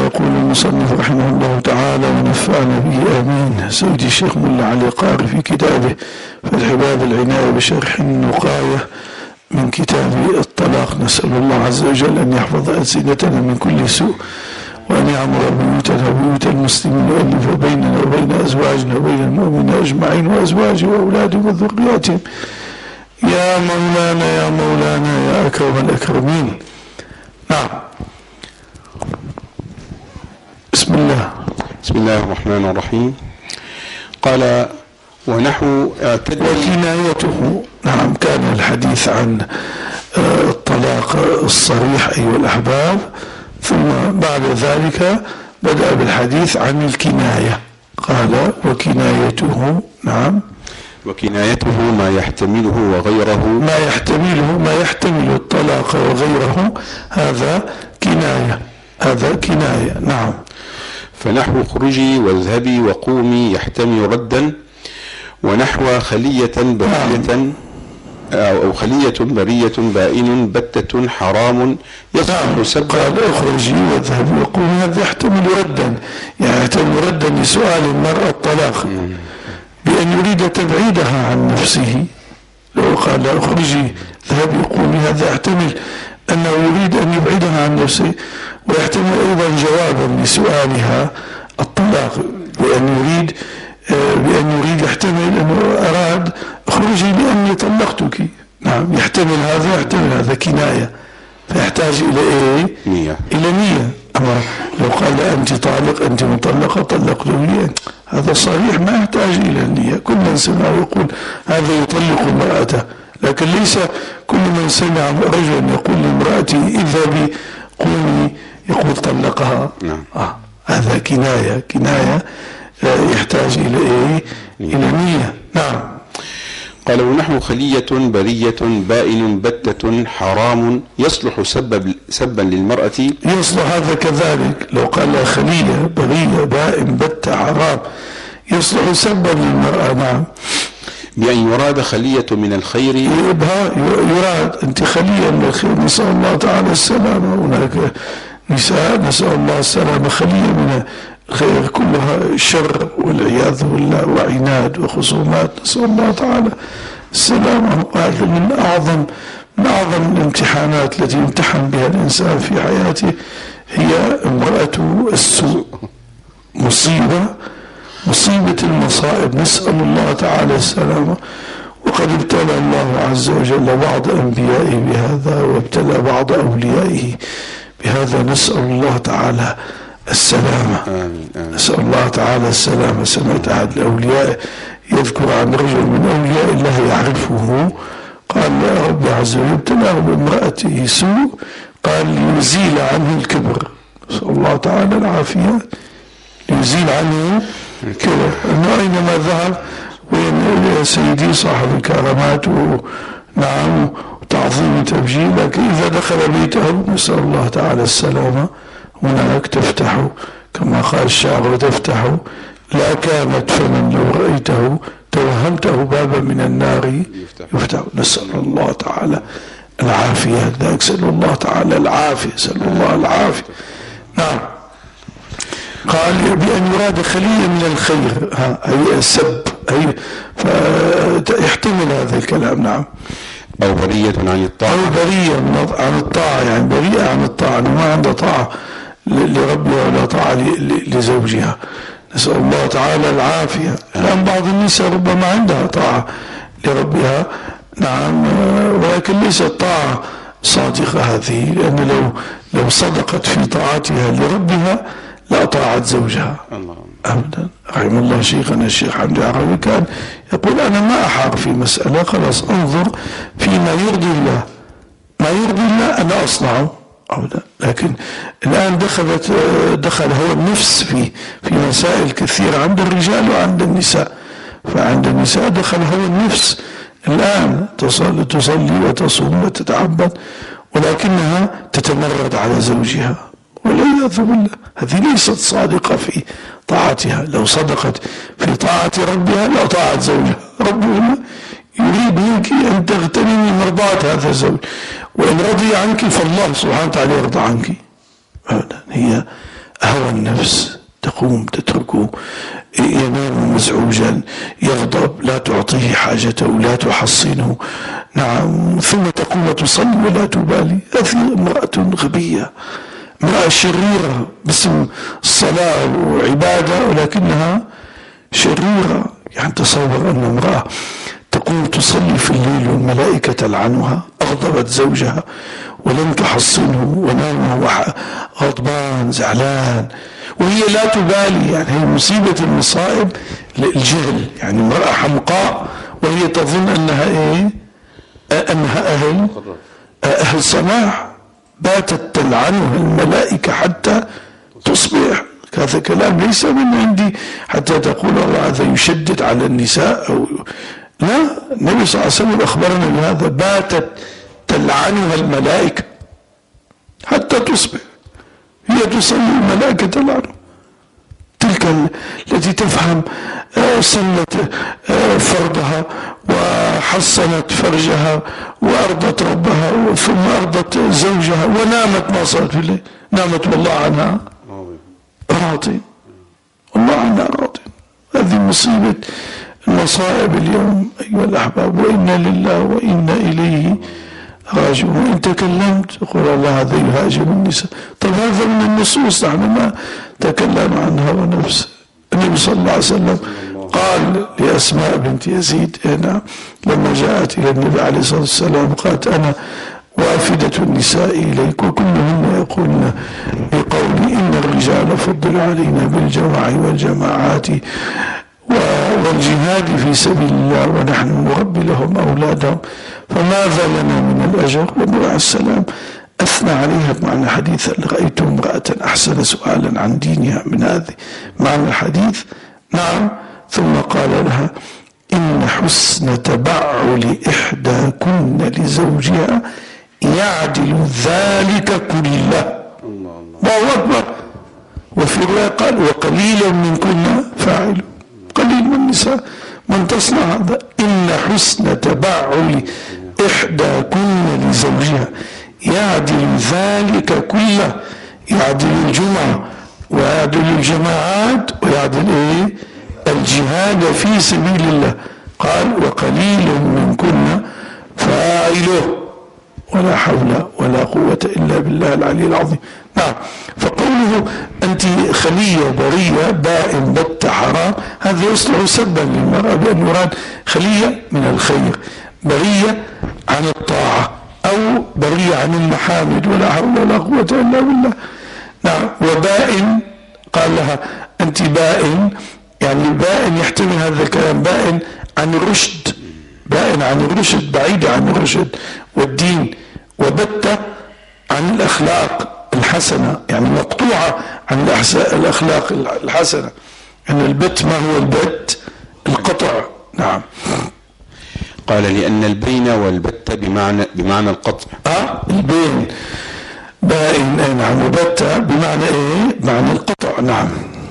يقول المصنف رحمه الله تعالى ونفعنا به آمين. سيدي الشيخ ملا علي قاري في كتابه فتح باب العناية بشرح النقاية من كتاب الطلاق، نسأل الله عز وجل أن يحفظ ألسنتنا من كل سوء، وأن يعمر بيوتنا وبيوت المسلمين، ويؤلف بيننا وبين أزواجنا وبين المؤمنين أجمعين وأزواجهم وأولادهم وذرياتهم، يا مولانا يا مولانا يا أكرم الأكرمين. نعم. بسم الله. بسم الله الرحمن الرحيم. قال ونحو اعتد وكنايته. نعم، كان الحديث عن الطلاق الصريح أيها الأحباب، ثم بعد ذلك بدأ بالحديث عن الكناية. قال وكنايته. نعم. وكنايته ما يحتمله وغيره، ما يحتمل الطلاق وغيره، هذا كناية، هذا كناية. نعم. فنحو اخرجي واذهبي وقومي يحتمل ردا، ونحو خلية برية أو خلية برية بائن بتة حرام يصح سبا. قال اخرجي واذهبي وقومي، هذا يحتمل ردا، يعني يحتمل ردا لسؤال المرأة الطلاق بأن يريد تبعيدها عن نفسه. لو قال اخرجي اذهبي وقومي، هذا يحتمل أنه يريد أن يبعدها عن نفسه، ويحتمل أيضا جوابا لسؤالها الطلاق بأن يريد يحتمل أنه أراد اخرجي لأني طلقتك. نعم، يحتمل هذا كناية، فيحتاج إلى إيه؟ نية. إلى نية. أما لو قال أنت طالق أنت مطلقة طلقتني، هذا صريح ما يحتاج إلى النية. كل من سمع يقول هذا يطلق امرأته، لكن ليس كل من سمع رجلا يقول لامرأته اذهبي قومي يقول طلقها. هذا كناية يحتاج إلى إيه؟ إلى نية. نعم. قال ونحو خلية برية بائن بتة حرام يصلح سبا للمرأة. يصلح هذا كذلك، لو قال خلية برية بائن بتة حرام يصلح سبا للمرأة. نعم. بأن يراد خلية من الخير، يراد أنت خلية من الخير، نسأل الله تعالى السلامة. هناك نساء نسأل الله السلامة خلية من الخير كلها شر والعياذ بالله وعناد وخصومات، نسأل الله تعالى السلامة. هذا من أعظم الامتحانات التي يمتحن بها الإنسان في حياته، هي امرأة السوء. مصيبة المصائب، نسأل الله تعالى السلامة. وقد ابتلى الله عز وجل بعض أنبيائه بهذا، وابتلى بعض أوليائه بهذا، نسأل الله تعالى السلامة. آمين. نسأل الله تعالى السلامة. سمعت أحد الأولياء يذكر عن رجل من أولياء الله يعرفه، قال يا رب عز وجل ابتلاه بامرأته سوء، قال ليزيل عنه الكبر، نسأل الله تعالى العافية، ليزيل عنه الكبر. أنه أينما ذهب وين سيدي صاحب الكرامات نعم وتعظيم تبجيل، لكن إذا دخل بيته نسأل الله تعالى السلامة هناك تفتح كما قال الشاعر تفتح لا كانت، فمن لو رأيته توهمته بابا من النار يفتح. نسأل الله تعالى العافية، نسأل الله تعالى العافية، نسأل الله العافية. نعم. قال بأن يراد خلية من الخير، أي السب، أي فيحتمل هذا الكلام. نعم. أو برية عن الطاعة، أو برية عن الطاعة، يعني بريئة عن الطاعة، ما عندها طاعة لربها ولا طاعة لزوجها، نسأل الله تعالى العافية. الآن بعض النساء ربما عندها طاعة لربها، نعم، ولكن ليست طاعة صادقة هذه، لأن لو صدقت في طاعتها لربها لأطاعت زوجها أبدا. رحم الله شيخنا الشيخ حمد عربي كان يقول أنا ما أحار في مسألة، خلاص أنظر فيما يرضي الله، ما يرضي الله أنا أصنعه أبدا. لكن الآن دخل هو النفس في مسائل كثيرة عند الرجال وعند النساء، فعند النساء دخل هو النفس الآن، تصلي وتصوم وتتعبد، ولكنها تتمرد على زوجها والعياذ بالله. هذه ليست صادقة في طاعتها، لو صدقت في طاعة ربها لأطاعت زوجها. ربنا يريد منك أن تغتنمي مرضات هذا الزوج، وإن رضي عنك فالله سبحانه وتعالى يرضى عنك. هي هوى النفس، تقوم تتركه، ينام مزعوجا، يغضب، لا تعطيه حاجته، لا تحصنه، نعم، ثم تقوم تصلي ولا تبالي. هذه امرأة غبية، امرأة شريرة باسم الصلاة وعبادة، ولكنها شريرة. يعني تصور أن امرأة تقوم تصلي في الليل والملائكة تلعنها، أغضبت زوجها ولم تحصنه ونامه غضبان زعلان وهي لا تبالي. يعني هي مصيبة المصائب الجهل، يعني امرأة حمقاء وهي تظن أنها إيه؟ أنها أهل صلاح، باتت تلعنها الملائكة حتى تصبح. هذا كلام ليس من عندي حتى تقول الله هذا يشدد على النساء أو لا، النبي صلى الله عليه وسلم أخبرنا بهذا، باتت تلعنها الملائكة حتى تصبح. هي تصلي الملائكة تلعنها، تلك التي تفهم صلت فرضها وحصنت فرجها وأرضت ربها ثم أرضت زوجها ونامت ما صلت في الليل، نامت والله عنها راضي، والله عنها راضي. هذه مصيبة المصائب اليوم أيها الأحباب، وإنا لله وإنا إليه راجعون. وإن تكلمت يقول الله هذا يهاجم النساء. طب هذا من النصوص، نحن ما تكلم عن هوى نفسه. النبي صلى الله عليه وسلم قال لأسماء بنت يزيد هنا لما جاءت إلى النبي عليه الصلاة والسلام، قالت أنا وافدة النساء إليك وكلهن يقولن بقولي إن الرجال فضل علينا بالجماع والجماعات والجهاد في سبيل الله ونحن نربي لهم أولادهم فماذا لنا من الأجر. والنبي عليه السلام أثنى عليها بمعنى حديث رأيت امرأة أحسن سؤالا عن دينها من هذه معنى الحديث. نعم. ثم قال لها إن حسن تبعل إحداكن لزوجها يعدل ذلك كله. الله أكبر. وفي رواية قال وقليلا منكن فاعل، قليل من النساء من تصنع هذا. إن حسن تبعل إحداكن لزوجها يعدل ذلك كله، يعدل الجمعة ويعدل الجماعات ويعدل الجهاد في سبيل الله. قال وقليل منكن فاعله، ولا حول ولا قوة إلا بالله العلي العظيم. نعم. فقوله أنت خلية برية بائن بت حرام، هذا يصلح سبا للمرأة بأن يراد خلية من الخير، برية عن الطاعة أو برية عن المحامد، ولا حول ولا قوة إلا بالله. نعم. وبائن قال لها أنت بائن، يعني بائن يحتمل هذا الكلام بائن عن الرشد، بائن عن الرشد، بعيد عن الرشد والدين. وبتة عن الأخلاق الحسنة، يعني مقطوعة عن الأخلاق الحسنة. أن البت ما هو البت؟ القطع. نعم. قال لأن البين والبت بمعنى القطع. البين بائن. نعم. وبتة بمعنى بمعنى القطع. نعم.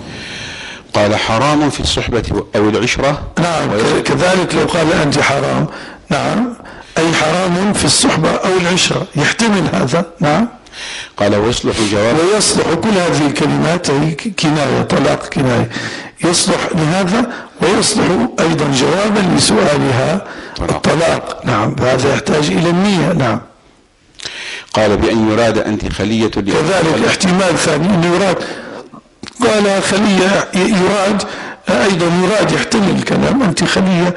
قال حرام في الصحبة أو العشرة. نعم. كذلك لو قال أنت حرام، نعم، أي حرام في الصحبة أو العشرة، يحتمل هذا. نعم. قال ويصلح جواب، ويصلح كل هذه الكلمات هي كناية، طلاق كناية، يصلح لهذا ويصلح أيضا جوابا لسؤالها الطلاق. نعم. هذا يحتاج إلى النية. نعم. قال بأن يراد أنت خلية، كذلك احتمال ثاني أن يراد، قال خلية يراد أيضا، يراد يحتمل الكلام أنت خلية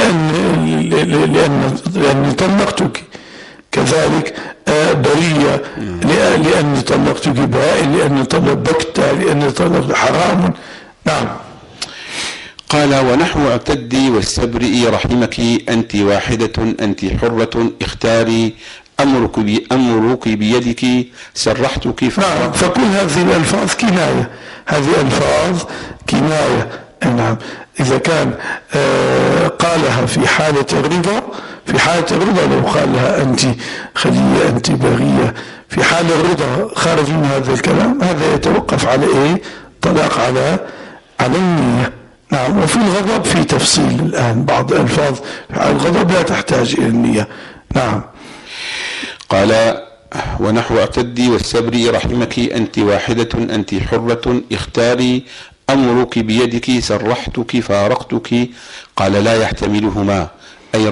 لأن طلقتك، كذلك برية لأن طلقتك، بائن لأن طلقت، لأن طلقت حرام. نعم. قال ونحو اعتدي واستبرئي رحمك أنت واحدة أنت حرة اختاري أمرك بيدك سرحتك. نعم. فكل هذه الألفاظ كناية، هذه ألفاظ كناية. نعم. إذا كان قالها في حالة الرضا، في حالة الرضا لو قال لها أنت خلية أنت بغية، في حال الرضا خارج من هذا الكلام، هذا يتوقف على طلاق على النية. نعم. وفي الغضب في تفصيل الآن، بعض الألفاظ في حال الغضب لا تحتاج إلى النية. نعم. قال ونحو اعتدي والسبري رحمك أنت واحدة أنت حرة اختاري أمرك بيدك سرحتك فارقتك. قال لا يحتملهما، أي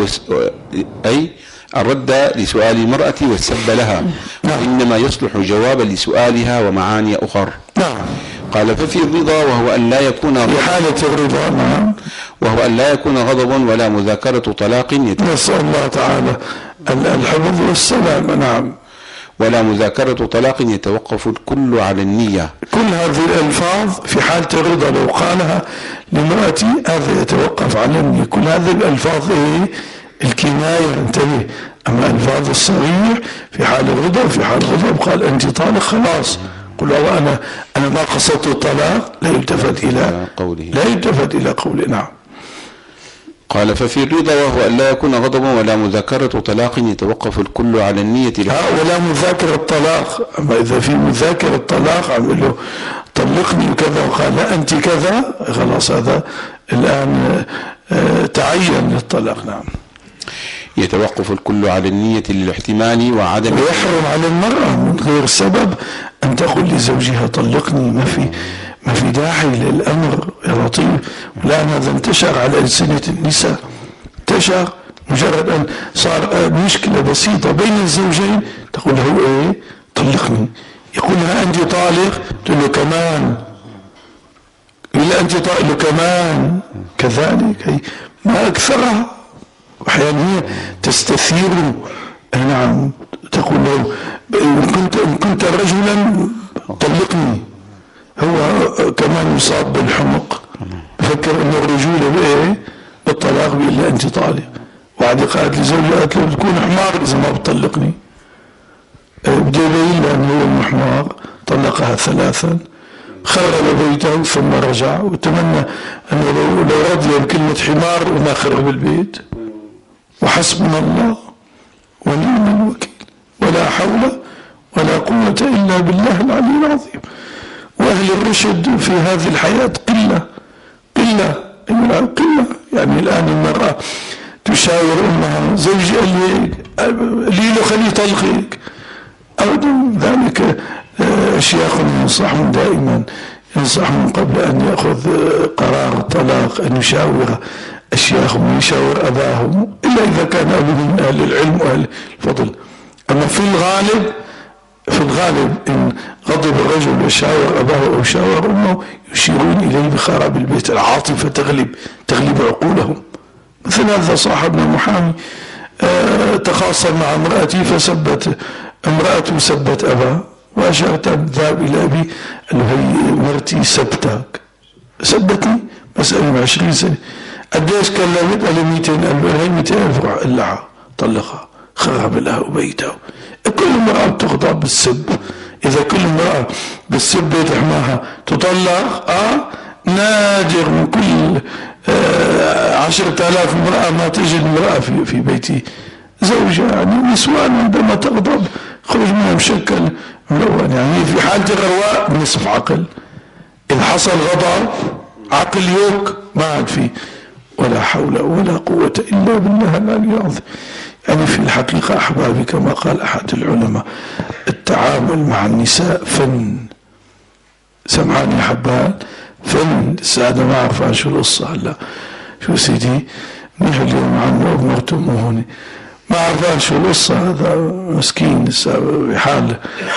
الرد لسؤال المرأة والسب لها، وإنما يصلح جوابا لسؤالها ومعاني أخر. قال ففي الرضا وهو أن لا يكون في حالة الرضا، نعم، وهو أن لا يكون غضب ولا مذاكرة طلاق نسأل الله تعالى الحفظ والسلام، نعم، ولا مذاكرة طلاق يتوقف الكل على النية. كل هذه الألفاظ في حالة الرضا لو قالها لامرأتي هذا يتوقف على النية. كل هذه الألفاظ الكناية، انتبه. أما الألفاظ الصريح في حال الرضا وفي حال الغضب قال أنت طالق خلاص، قل أنا ما قصدت الطلاق، لا يلتفت إلى قوله. نعم. قال ففي الرضا وهو أن لا يكون غضبا ولا مذاكرة طلاق يتوقف الكل على النية ولا مذاكرة الطلاق. أما إذا في مذاكرة الطلاق عمل له طلقني وكذا وقال لا أنت كذا، خلاص هذا الآن تعين للطلاق. نعم. يتوقف الكل على النية للاحتمال وعدم، ويحرم على المرأة من غير سبب أن تقول لزوجها طلقني، ما في داعي للأمر يا لطيف. والآن هذا انتشر على ألسنة النساء، انتشر مجرد أن صار مشكلة بسيطة بين الزوجين تقول له طلقني، يقول لها أنت طالق، تقول له كمان، إلا أنت طالق كمان، كذلك ما أكثرها. أحيانا هي تستثير، نعم، تقول له إن كنت رجلا طلقني. هو كمان يصاب بالحمق، بفكر أن الرجولة بالطلاق إلا أنت طالق. وعد قالت لزوجها قالت له تكون حمار إذا ما بتطلقني. بده يبين له أنه هو المحمار، طلقها 3، خرب بيته ثم رجع، وتمنى أنه لو رضي بكلمة حمار وما خرب البيت. وحسبنا الله ونعم الوكيل، ولا حول ولا قوة إلا بالله العلي العظيم. وأهل الرشد في هذه الحياة قلة. يعني الآن المرأة تشاور أمها زوجي قال لي خليه طلقك أو ذلك. أشياخ ينصحون دائما، ينصحون قبل أن يأخذ قرار الطلاق أن يشاور أشياخهم ويشاور أباهم، إلا إذا كان أبوهم أهل العلم وأهل الفضل. أما في الغالب إن غضب الرجل وشاور أباه أو شاور أمه يشيرون إليه بخراب البيت، العاطفة تغلب عقولهم. مثل هذا صاحبنا محامي تخاصم مع امرأتي فسبت امرأته سبت أباه، وأشارت ذهب إلى أبي قال له هي مرتي سبتني مسألة 20 سنة. قديش كلمت؟ قال له 200,000. هي 200,000 روح قلعها طلقها، خرب لها بيتها. كل امرأة بتغضب بالسب. إذا كل امرأة بالسب بيت حماها تطلق، نادر من كل 10,000 امرأة ما تجد امرأة في بيتي زوجها. يعني النسوان عندما تغضب خرج منها مشكل ملون. يعني في حالة الرواء بنصف عقل، إذا حصل غضب عقل يوك ما عاد فيه. ولا حول ولا قوة إلا بالله العلي العظيم. يعني في الحقيقة أحبابي كما قال أحد العلماء، التعامل مع النساء فن. سمعان يا حبان، فن. السادة ما أعرف شو القصة هلا، شو سيدي منيح اليوم عمه ومرته هوني، ما أعرف شو القصة. هذا مسكين بحال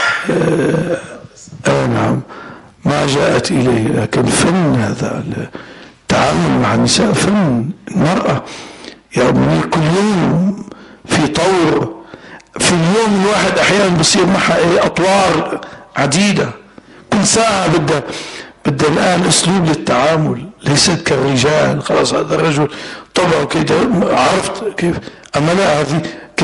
نعم ما جاءت إليه، لكن فن هذا التعامل مع النساء، فن. المرأة يا أبني كل يوم في طور، في اليوم الواحد أحيانا بصير معها أطوار عديدة. كل ساعة بدها الآن أسلوب للتعامل، ليست كالرجال. خلاص هذا الرجل طبعه كده عرفت كيف. أما لا، هذه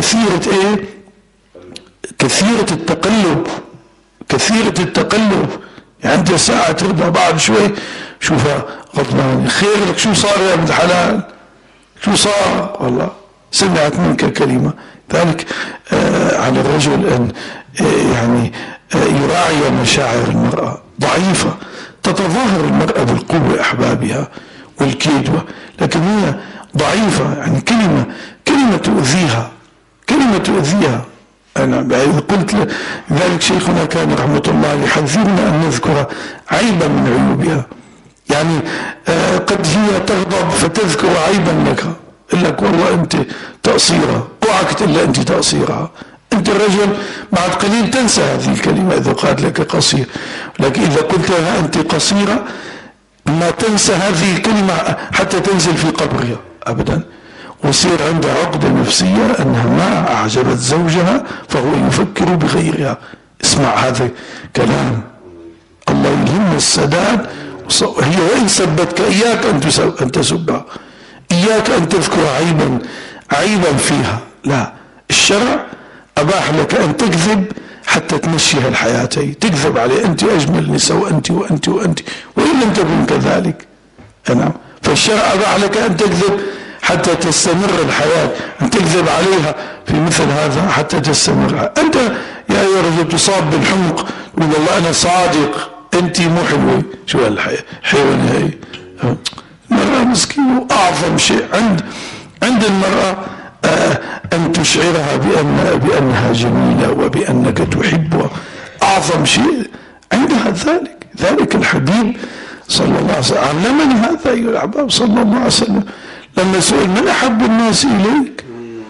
كثيرة التقلب. يعني عندها ساعة ترضى بعد شوي شوفها غضبان، خير لك شو صار يا ابن الحلال، شو صار والله سمعت منك كلمة. ذلك على الرجل أن يعني يراعي مشاعر المرأة. ضعيفة تتظاهر المرأة بالقوة أحبابها والكيدوة، لكن هي ضعيفة. يعني كلمة تؤذيها أنا قلت ذلك شيخنا كان رحمة الله يحذرنا أن نذكر عيبا من عيوبها. يعني قد هي تغضب فتذكر عيبا لك، يقول لك والله أنت تقصيرة، اوعك إلا أنت تقصيرة. أنت الرجل بعد قليل تنسى هذه الكلمة إذا قال لك قصير، لكن إذا قلت لها أنت قصيرة ما تنسى هذه الكلمة حتى تنزل في قبرها أبدا، ويصير عندها عقدة نفسية أنها ما أعجبت زوجها فهو يفكر بغيرها. اسمع هذا كلام الله يلهم السداد. هي وإن سبتك إياك أن تسبها، إياك أن تذكر عيبا فيها، لا، الشرع أباح لك أن تكذب حتى تمشيها الحياة، تكذب عليه أنت أجمل نساء وأنت وأنت وأنت وإن لم تكن كذلك. نعم، فالشرع أباح لك أن تكذب حتى تستمر الحياة، أن تكذب عليها في مثل هذا حتى تستمر. أنت يا أيها الرجل تصاب بالحمق تقول والله أنا صادق أنت مو حلوة، شو هالحياة حيوانة هي؟ المرأة مسكينة، أعظم شيء عند المرأة أن تشعرها بأنها جميلة وبأنك تحبها، أعظم شيء عندها ذلك الحبيب صلى الله عليه وسلم علمني هذا أيها الأحباب صلى الله عليه وسلم لما سئل من أحب الناس إليك؟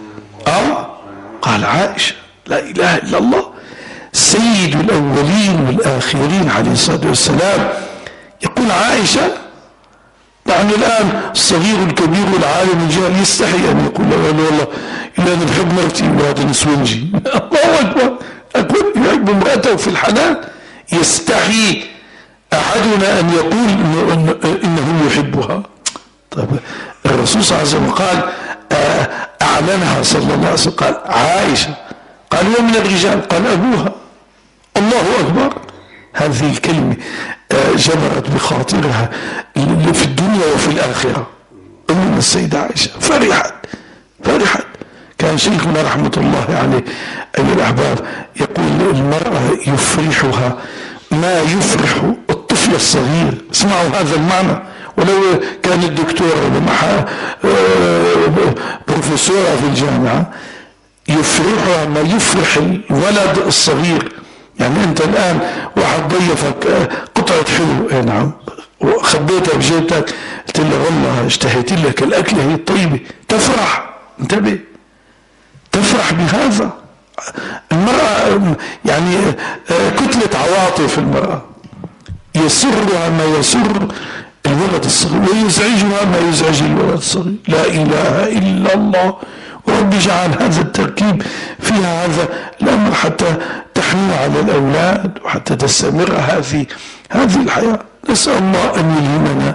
قال عائشة. لا إله إلا الله، سيد الأولين والآخرين عليه الصلاة والسلام يقول عائشة. يعني الآن الصغير الكبير والعالم الجاهل يستحي أن يقول له والله إلا أنا بحب مرتي وهذا نسونجي. الله أكبر، أقول يحب امرأته في الحلال، يستحي أحدنا أن يقول إنه يحبها. طيب الرسول صلى الله عليه وسلم قال أعلنها صلى الله عليه وسلم، قال عائشة، قال ومن الرجال، قال أبوها. الله أكبر، هذه الكلمة جبرت بخاطرها في الدنيا وفي الآخرة. أمنا السيدة عائشة فرحت. كان شيخنا رحمة الله عليه أيها الأحباب يقول المرأة يفرحها ما يفرح الطفل الصغير. اسمعوا هذا المعنى، ولو كان الدكتور ولا بروفيسورة في الجامعة، يفرحها ما يفرح الولد الصغير. يعني أنت الآن واحد ضيفك قطعة حلو، نعم، وخبيتها بجيبتك، قلت له والله اشتهيت لك الأكلة هي الطيبة، تفرح. انتبه، تفرح بهذا. المرأة يعني كتلة عواطف. المرأة يسرها ما يسر الولد الصغير ويزعجها ما يزعج الولد الصغير. لا إله إلا الله. ورب اجعل هذا التركيب فيها هذا الأمر حتى تحنو على الأولاد وحتى تستمر هذه الحياة. نسأل الله أن يلهمنا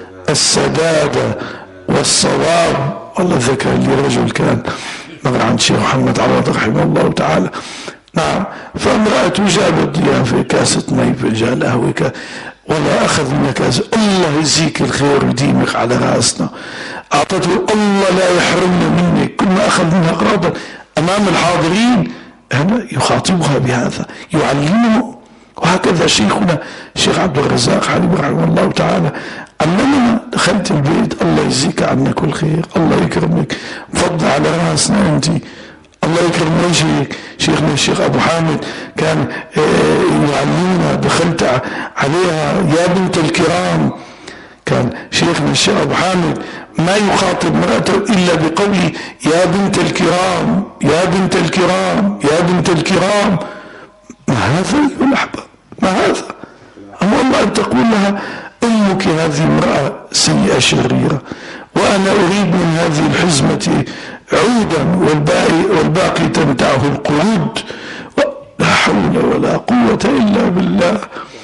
السداد والصواب. والله ذكر لي رجل كان مر عند الشيخ محمد عوض رحمه الله تعالى، نعم، فامرأته جابت ضيافة كاسة مي فنجان قهوة، والله أخذ منها كاسة، الله يجزيك الخير ويديمك على راسنا، أعطته الله لا يحرمنا منك. كل ما أخذ منها قراضا أمام الحاضرين هنا يخاطبها بهذا، يعلمه. وهكذا شيخنا الشيخ عبد الرزاق حبيبه رحمه الله تعالى علمنا. دخلت البيت الله يجزيك عنا كل خير، الله يكرمك، فضل على راسنا أنت، الله يكرم وجهك. شيخنا الشيخ أبو حامد كان يعلمنا، دخلت عليها يا بنت الكرام. كان شيخنا الشيخ أبو حامد ما يخاطب مرأته إلا بقوله يا بنت الكرام، يا بنت الكرام، يا بنت الكرام. ما هذا أيها الأحباب؟ ما هذا؟ أما الله أن تقول لها أمك هذه امرأة سيئة شريرة، وأنا أريد من هذه الحزمة عودا والباقي تمتعه القعود. لا حول ولا قوة إلا بالله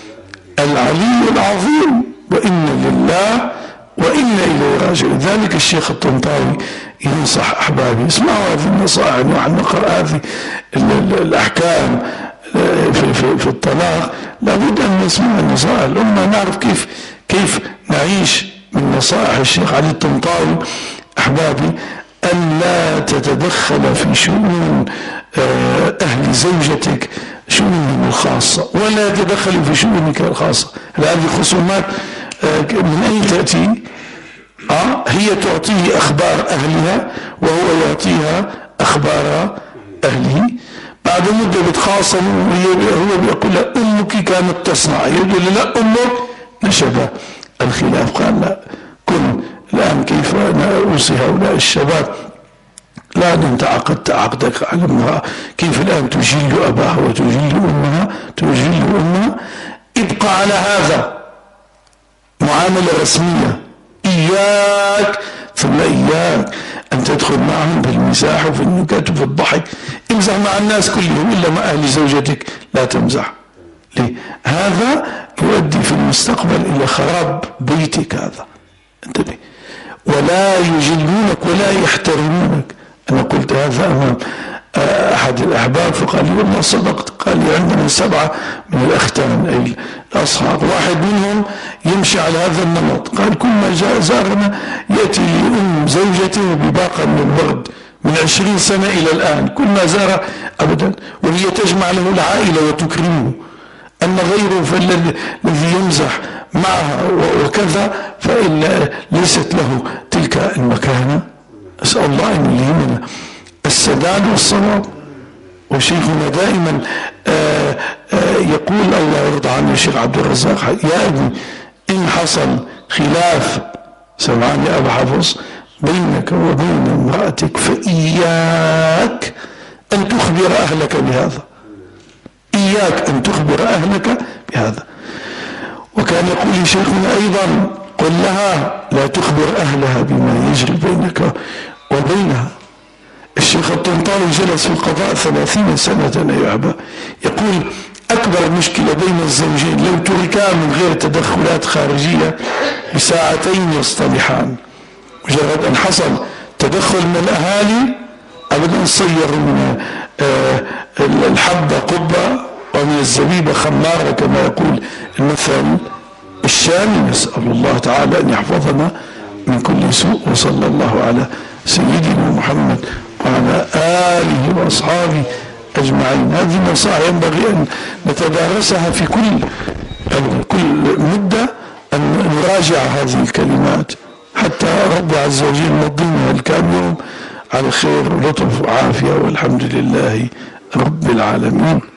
العلي العظيم. وإنا لله وإنا إليه راجعون. ذلك الشيخ الطنطاوي ينصح أحبابي، اسمعوا هذه النصائح. نحن نقرأ هذه الأحكام في الطلاق، لابد أن نسمع النصائح الأمة، نعرف كيف نعيش من نصائح الشيخ علي الطنطاوي. أحبابي، أن لا تتدخل في شؤون أهل زوجتك، شؤونهم الخاصة، ولا تتدخل في شؤونك الخاصة. هذه خصومات من أين تأتي؟ هي تعطيه أخبار أهلها وهو يعطيها أخبار أهله. بعد مدة بتخاصم، هو بيقول لها أمك كانت تصنع، يقول لا أمك، نشب الخلاف. قال لا، كن الآن كيف أنا أوصي هؤلاء الشباب، لا أنت عقدت عقدك على امرأة، كيف الآن تجل أباها وتجل أمها، ابقى على هذا معاملة رسمية، إياك ثم إياك أن تدخل معهم في المزاح وفي النكات وفي الضحك. امزح مع الناس كلهم إلا مع أهل زوجتك لا تمزح. ليه؟ هذا يؤدي في المستقبل إلى خراب بيتك. هذا انتبه، ولا يجلونك ولا يحترمونك. أنا قلت هذا أمام أحد الأحباب فقال لي والله صدقت. قال لي عندنا 7 من الأختان أي الأصحاب، واحد منهم يمشي على هذا النمط. قال كل ما زارنا يأتي لأم زوجته بباقة من الورد من 20 سنة إلى الآن، كل ما زار أبدا، وهي تجمع له العائلة وتكرمه. أما غيره فالذي يمزح معها وكذا فإن ليست له تلك المكانة. أسأل الله أن يلهمنا السداد والصواب. وشيخنا دائما يقول الله يرضى عنه الشيخ عبد الرزاق، يا ابني إن حصل خلاف، سمعني يا أبا حفص، بينك وبين امرأتك فإياك أن تخبر أهلك بهذا، إياك أن تخبر أهلك بهذا. وكان يقول شيخنا أيضا قل لها لا تخبر أهلها بما يجري بينك وبينها. الشيخ الطنطاوي جلس في القضاء 30 سنة أيها الأحباب، يقول أكبر مشكلة بين الزوجين لو تركا من غير تدخلات خارجية بساعتين يصطلحان. مجرد أن حصل تدخل من الأهالي أبدا صير من الحبة قبة ومن الزبيبة خمارة كما يقول المثل الشامي. نسأل الله تعالى أن يحفظنا من كل سوء. وصلى الله على سيدنا محمد وعلى آله وأصحابه أجمعين. هذه نصائح ينبغي أن نتدارسها في كل مدة، أن نراجع هذه الكلمات حتى رب عز وجل ينظمها الكام يوم على خير ولطف وعافية، والحمد لله رب العالمين.